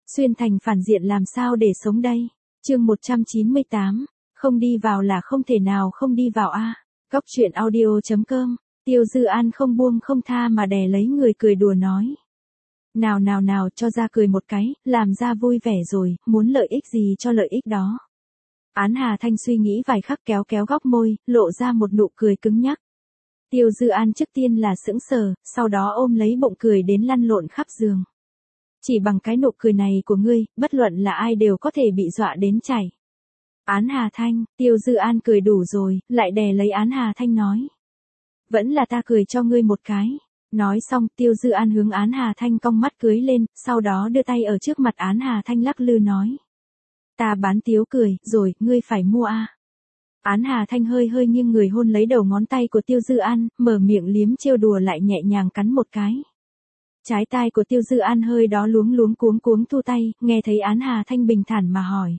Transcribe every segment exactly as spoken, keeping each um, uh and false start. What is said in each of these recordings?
Xuyên thành phản diện làm sao để sống đây? Chương một trăm chín mươi tám, không đi vào là không thể nào không đi vào a. Góc truyện audio chấm com. Tiêu Dư An không buông không tha mà đè lấy người cười đùa nói. Nào nào nào cho ra cười một cái, làm ra vui vẻ rồi, muốn lợi ích gì cho lợi ích đó. Án Hà Thanh suy nghĩ vài khắc kéo kéo góc môi, lộ ra một nụ cười cứng nhắc. Tiêu Dư An trước tiên là sững sờ, sau đó ôm lấy bụng cười đến lăn lộn khắp giường. Chỉ bằng cái nụ cười này của ngươi, bất luận là ai đều có thể bị dọa đến chảy. Án Hà Thanh, Tiêu Dư An cười đủ rồi, lại đè lấy Án Hà Thanh nói. Vẫn là ta cười cho ngươi một cái. Nói xong, Tiêu Dư An hướng Án Hà Thanh cong mắt cưới lên, sau đó đưa tay ở trước mặt Án Hà Thanh lắc lư nói. Ta bán tiếu cười, rồi, ngươi phải mua a. Án Hà Thanh hơi hơi nghiêng người hôn lấy đầu ngón tay của Tiêu Dư An, mở miệng liếm trêu đùa lại nhẹ nhàng cắn một cái. Trái tai của Tiêu Dư An hơi đó luống luống cuống cuống thu tay, nghe thấy Án Hà Thanh bình thản mà hỏi.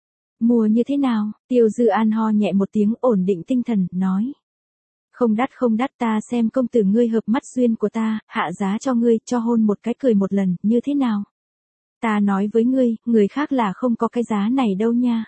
Mua như thế nào? Tiêu Dư An ho nhẹ một tiếng ổn định tinh thần, nói. Không đắt không đắt, ta xem công tử ngươi hợp mắt duyên của ta, hạ giá cho ngươi, cho hôn một cái cười một lần, như thế nào? Ta nói với ngươi, người khác là không có cái giá này đâu nha.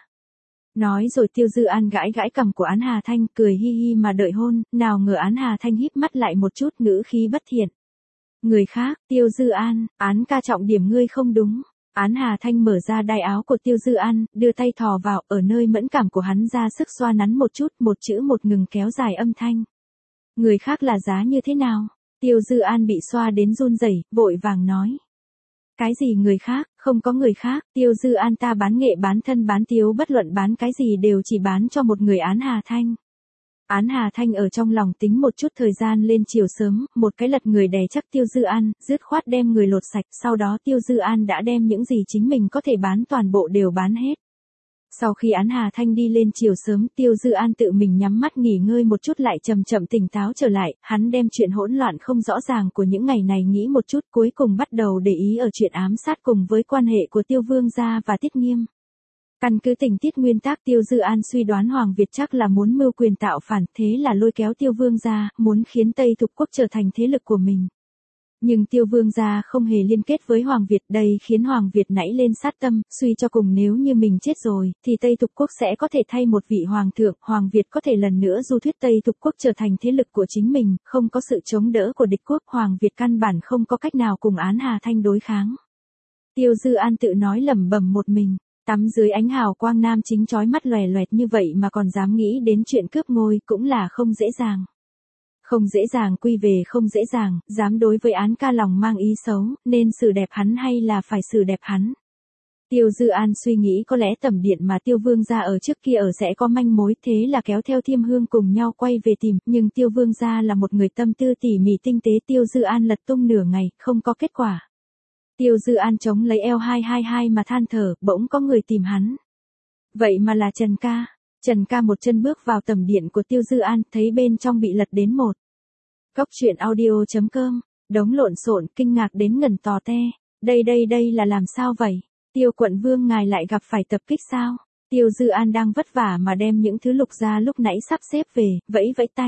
Nói rồi Tiêu Dư An gãi gãi cằm của Án Hà Thanh, cười hi hi mà đợi hôn, nào ngờ Án Hà Thanh híp mắt lại một chút, ngữ khí bất thiện. Người khác, Tiêu Dư An, Án ca trọng điểm ngươi không đúng. Án Hà Thanh mở ra đai áo của Tiêu Dư An, đưa tay thò vào, ở nơi mẫn cảm của hắn ra sức xoa nắn một chút, một chữ một ngừng kéo dài âm thanh. Người khác là giá như thế nào? Tiêu Dư An bị xoa đến run rẩy, vội vàng nói. Cái gì người khác, không có người khác, Tiêu Dư An ta bán nghệ bán thân bán tiếu bất luận bán cái gì đều chỉ bán cho một người. Án Hà Thanh. Án Hà Thanh ở trong lòng tính một chút thời gian lên chiều sớm, một cái lật người đè chắc Tiêu Dư An, dứt khoát đem người lột sạch, sau đó Tiêu Dư An đã đem những gì chính mình có thể bán toàn bộ đều bán hết. Sau khi Án Hà Thanh đi lên chiều sớm, Tiêu Dư An tự mình nhắm mắt nghỉ ngơi một chút lại chậm chậm tỉnh táo trở lại, hắn đem chuyện hỗn loạn không rõ ràng của những ngày này nghĩ một chút, cuối cùng bắt đầu để ý ở chuyện ám sát cùng với quan hệ của Tiêu Vương gia và Tiết Nghiêm. Căn cứ tình tiết nguyên tác, Tiêu Dư An suy đoán Hoàng Việt chắc là muốn mưu quyền tạo phản, thế là lôi kéo Tiêu Vương gia, muốn khiến Tây Thục Quốc trở thành thế lực của mình. Nhưng Tiêu Vương gia không hề liên kết với Hoàng Việt, đây khiến Hoàng Việt nảy lên sát tâm, suy cho cùng nếu như mình chết rồi, thì Tây Thục Quốc sẽ có thể thay một vị hoàng thượng, Hoàng Việt có thể lần nữa du thuyết Tây Thục Quốc trở thành thế lực của chính mình, không có sự chống đỡ của địch quốc, Hoàng Việt căn bản không có cách nào cùng Án Hà Thanh đối kháng. Tiêu Dư An tự nói lẩm bẩm một mình. Tắm dưới ánh hào quang nam chính chói mắt lòe loẹt như vậy mà còn dám nghĩ đến chuyện cướp ngôi cũng là không dễ dàng. Không dễ dàng quy về không dễ dàng, dám đối với Án ca lòng mang ý xấu, nên xử đẹp hắn hay là phải xử đẹp hắn. Tiêu Dư An suy nghĩ có lẽ tẩm điện mà Tiêu Vương gia ở trước kia ở sẽ có manh mối, thế là kéo theo Thiêm Hương cùng nhau quay về tìm, nhưng Tiêu Vương gia là một người tâm tư tỉ mỉ tinh tế, Tiêu Dư An lật tung nửa ngày, không có kết quả. Tiêu Dư An chống lấy eo hai hai hai mà than thở, bỗng có người tìm hắn. Vậy mà là Trần ca. Trần ca một chân bước vào tầm điện của Tiêu Dư An, thấy bên trong bị lật đến một. Góc truyện audio chấm com, đống lộn xộn, kinh ngạc đến ngẩn tò te. Đây đây đây là làm sao vậy? Tiêu quận vương ngài lại gặp phải tập kích sao? Tiêu Dư An đang vất vả mà đem những thứ lục ra lúc nãy sắp xếp về, vẫy vẫy tay.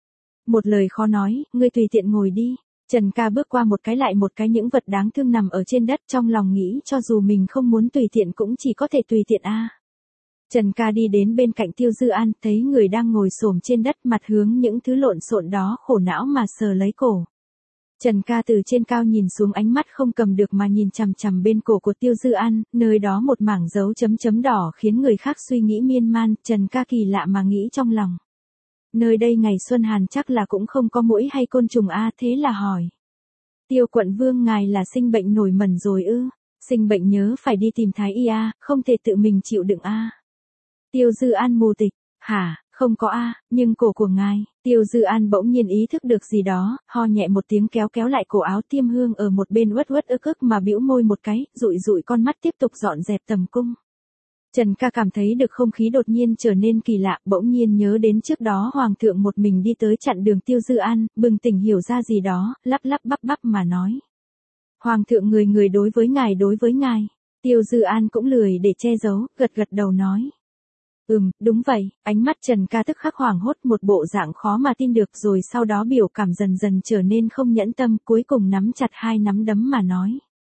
Một lời khó nói, ngươi tùy tiện ngồi đi. Trần ca bước qua một cái lại một cái những vật đáng thương nằm ở trên đất, trong lòng nghĩ cho dù mình không muốn tùy tiện cũng chỉ có thể tùy tiện a. Trần ca đi đến bên cạnh Tiêu Dư An, thấy người đang ngồi xổm trên đất mặt hướng những thứ lộn xộn đó khổ não mà sờ lấy cổ. Trần ca từ trên cao nhìn xuống, ánh mắt không cầm được mà nhìn chằm chằm bên cổ của Tiêu Dư An, nơi đó một mảng dấu chấm chấm đỏ khiến người khác suy nghĩ miên man, Trần ca kỳ lạ mà nghĩ trong lòng. Nơi đây ngày xuân hàn chắc là cũng không có muỗi hay côn trùng a, thế là hỏi. Tiêu quận vương ngài là sinh bệnh nổi mẩn rồi ư? Sinh bệnh nhớ phải đi tìm thái y a, không thể tự mình chịu đựng a. Tiêu Dư An mù tịch, hả, không có a, nhưng cổ của ngài. Tiêu Dư An bỗng nhiên ý thức được gì đó, ho nhẹ một tiếng kéo kéo lại cổ áo Thiêm Hương ở một bên uất uất ức ức mà bĩu môi một cái, dụi dụi con mắt tiếp tục dọn dẹp tầm cung. Trần ca cảm thấy được không khí đột nhiên trở nên kỳ lạ, bỗng nhiên nhớ đến trước đó Hoàng thượng một mình đi tới chặn đường Tiêu Dư An, bừng tỉnh hiểu ra gì đó, lắp lắp bắp bắp mà nói. Hoàng thượng người người đối với ngài đối với ngài. Tiêu Dư An cũng lười để che giấu, gật gật đầu nói. Ừm, đúng vậy, ánh mắt Trần ca tức khắc hoảng hốt, một bộ dạng khó mà tin được, rồi sau đó biểu cảm dần dần trở nên không nhẫn tâm, cuối cùng nắm chặt hai nắm đấm mà nói.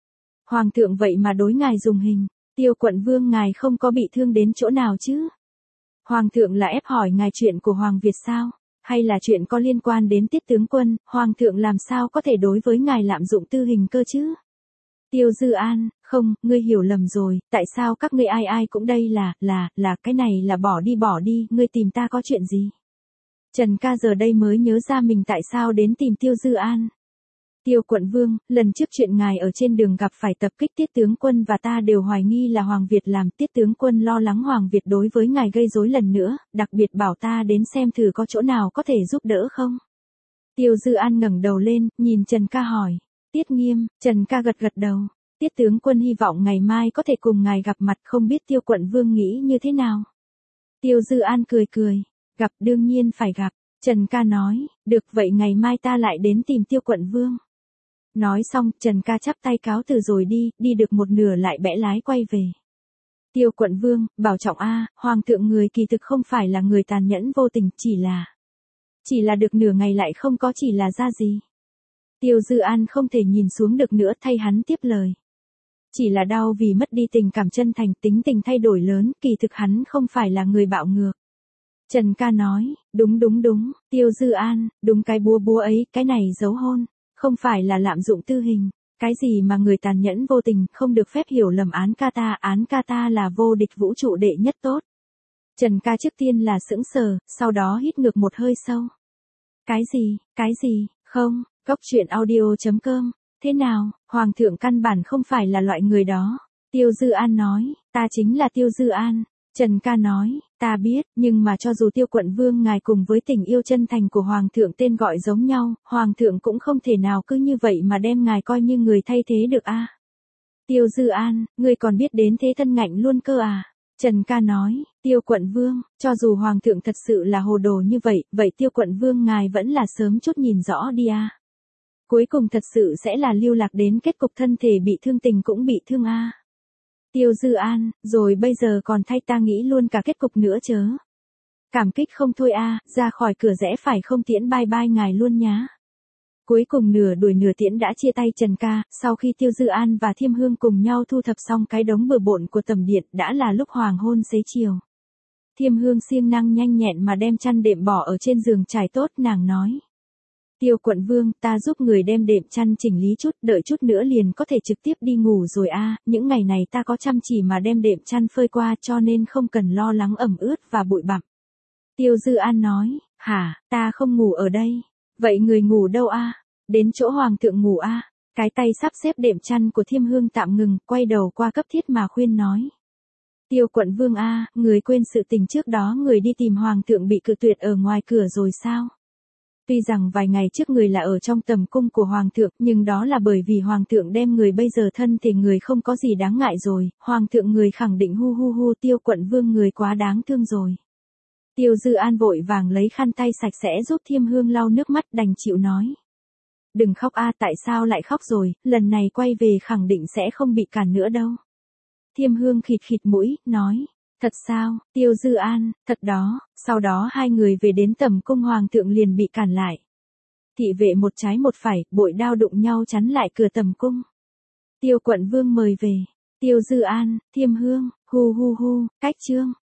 Hoàng thượng vậy mà đối ngài dùng hình, Tiêu quận vương ngài không có bị thương đến chỗ nào chứ? Hoàng thượng là ép hỏi ngài chuyện của Hoàng Việt sao? Hay là chuyện có liên quan đến Tiết tướng quân, Hoàng thượng làm sao có thể đối với ngài lạm dụng tư hình cơ chứ? Tiêu Dư An, không, ngươi hiểu lầm rồi, tại sao các ngươi ai ai cũng đây là, là, là, cái này là bỏ đi bỏ đi, ngươi tìm ta có chuyện gì? Trần ca giờ đây mới nhớ ra mình tại sao đến tìm Tiêu Dư An. Tiêu quận vương, lần trước chuyện ngài ở trên đường gặp phải tập kích Tiết tướng quân và ta đều hoài nghi là Hoàng Việt làm, Tiết tướng quân lo lắng Hoàng Việt đối với ngài gây rối lần nữa, đặc biệt bảo ta đến xem thử có chỗ nào có thể giúp đỡ không? Tiêu Dư An ngẩng đầu lên, nhìn Trần ca hỏi. Tiết Nghiêm, Trần ca gật gật đầu. Tiết tướng quân hy vọng ngày mai có thể cùng ngài gặp mặt, không biết Tiêu quận vương nghĩ như thế nào? Tiêu Dư An cười cười. Gặp đương nhiên phải gặp. Trần ca nói, được vậy ngày mai ta lại đến tìm Tiêu quận vương. Nói xong, Trần ca chắp tay cáo từ rồi đi, đi được một nửa lại bẽ lái quay về. Tiêu quận vương, bảo trọng a, Hoàng thượng người kỳ thực không phải là người tàn nhẫn vô tình, chỉ là... Chỉ là được nửa ngày lại không có chỉ là ra gì. Tiêu Dư An không thể nhìn xuống được nữa, thay hắn tiếp lời. Chỉ là đau vì mất đi tình cảm chân thành, tính tình thay đổi lớn, kỳ thực hắn không phải là người bạo ngược. Trần ca nói, đúng đúng đúng, Tiêu Dư An, đúng cái búa búa ấy, cái này giấu hôn, không phải là lạm dụng tư hình, cái gì mà người tàn nhẫn vô tình, không được phép hiểu lầm án ca ta, án ca ta là vô địch vũ trụ đệ nhất tốt. Trần ca trước tiên là sững sờ, sau đó hít ngược một hơi sâu. Cái gì, cái gì, không, Cốc truyện audio chấm com, thế nào, Hoàng thượng căn bản không phải là loại người đó. Tiêu Dư An nói, ta chính là Tiêu Dư An. Trần ca nói, ta biết, nhưng mà cho dù Tiêu quận vương ngài cùng với tình yêu chân thành của Hoàng thượng tên gọi giống nhau, Hoàng thượng cũng không thể nào cứ như vậy mà đem ngài coi như người thay thế được a. Tiêu Dư An, ngươi còn biết đến thế thân ngạnh luôn cơ à? Trần ca nói, Tiêu quận vương, cho dù Hoàng thượng thật sự là hồ đồ như vậy, vậy Tiêu quận vương ngài vẫn là sớm chút nhìn rõ đi a. Cuối cùng thật sự sẽ là lưu lạc đến kết cục thân thể bị thương tình cũng bị thương a. Tiêu Dư An, rồi bây giờ còn thay ta nghĩ luôn cả kết cục nữa chớ. Cảm kích không thôi a, ra khỏi cửa rẽ phải không tiễn bye bye ngài luôn nhá. Cuối cùng nửa đuổi nửa tiễn đã chia tay Trần ca, sau khi Tiêu Dư An và Thiêm Hương cùng nhau thu thập xong cái đống bừa bộn của tầm điện, đã là lúc hoàng hôn xế chiều. Thiêm Hương siêng năng nhanh nhẹn mà đem chăn đệm bỏ ở trên giường trải tốt, nàng nói. Tiêu quận vương, ta giúp người đem đệm chăn chỉnh lý chút, đợi chút nữa liền có thể trực tiếp đi ngủ rồi a. Những ngày này ta có chăm chỉ mà đem đệm chăn phơi qua cho nên không cần lo lắng ẩm ướt và bụi bặm. Tiêu Dư An nói, hả, ta không ngủ ở đây. Vậy người ngủ đâu a? Đến chỗ Hoàng thượng ngủ a. Cái tay sắp xếp đệm chăn của Thiêm Hương tạm ngừng, quay đầu qua cấp thiết mà khuyên nói. Tiêu quận vương a, người quên sự tình trước đó người đi tìm Hoàng thượng bị cự tuyệt ở ngoài cửa rồi sao? Tuy rằng vài ngày trước người là ở trong tầm cung của Hoàng thượng, nhưng đó là bởi vì Hoàng thượng đem người bây giờ thân thì người không có gì đáng ngại rồi, Hoàng thượng người khẳng định hu hu hu Tiêu quận vương người quá đáng thương rồi. Tiêu Dư An vội vàng lấy khăn tay sạch sẽ giúp Thiêm Hương lau nước mắt đành chịu nói. Đừng khóc a, tại sao lại khóc rồi, lần này quay về khẳng định sẽ không bị cản nữa đâu. Thiêm Hương khịt khịt mũi, nói. Thật sao, Tiêu Dư An, thật đó, sau đó hai người về đến tầm cung Hoàng thượng liền bị cản lại. Thị vệ một trái một phải, bội đao đụng nhau chắn lại cửa tầm cung. Tiêu quận vương mời về. Tiêu Dư An, Thiêm Hương, hu hu hu, cách chương.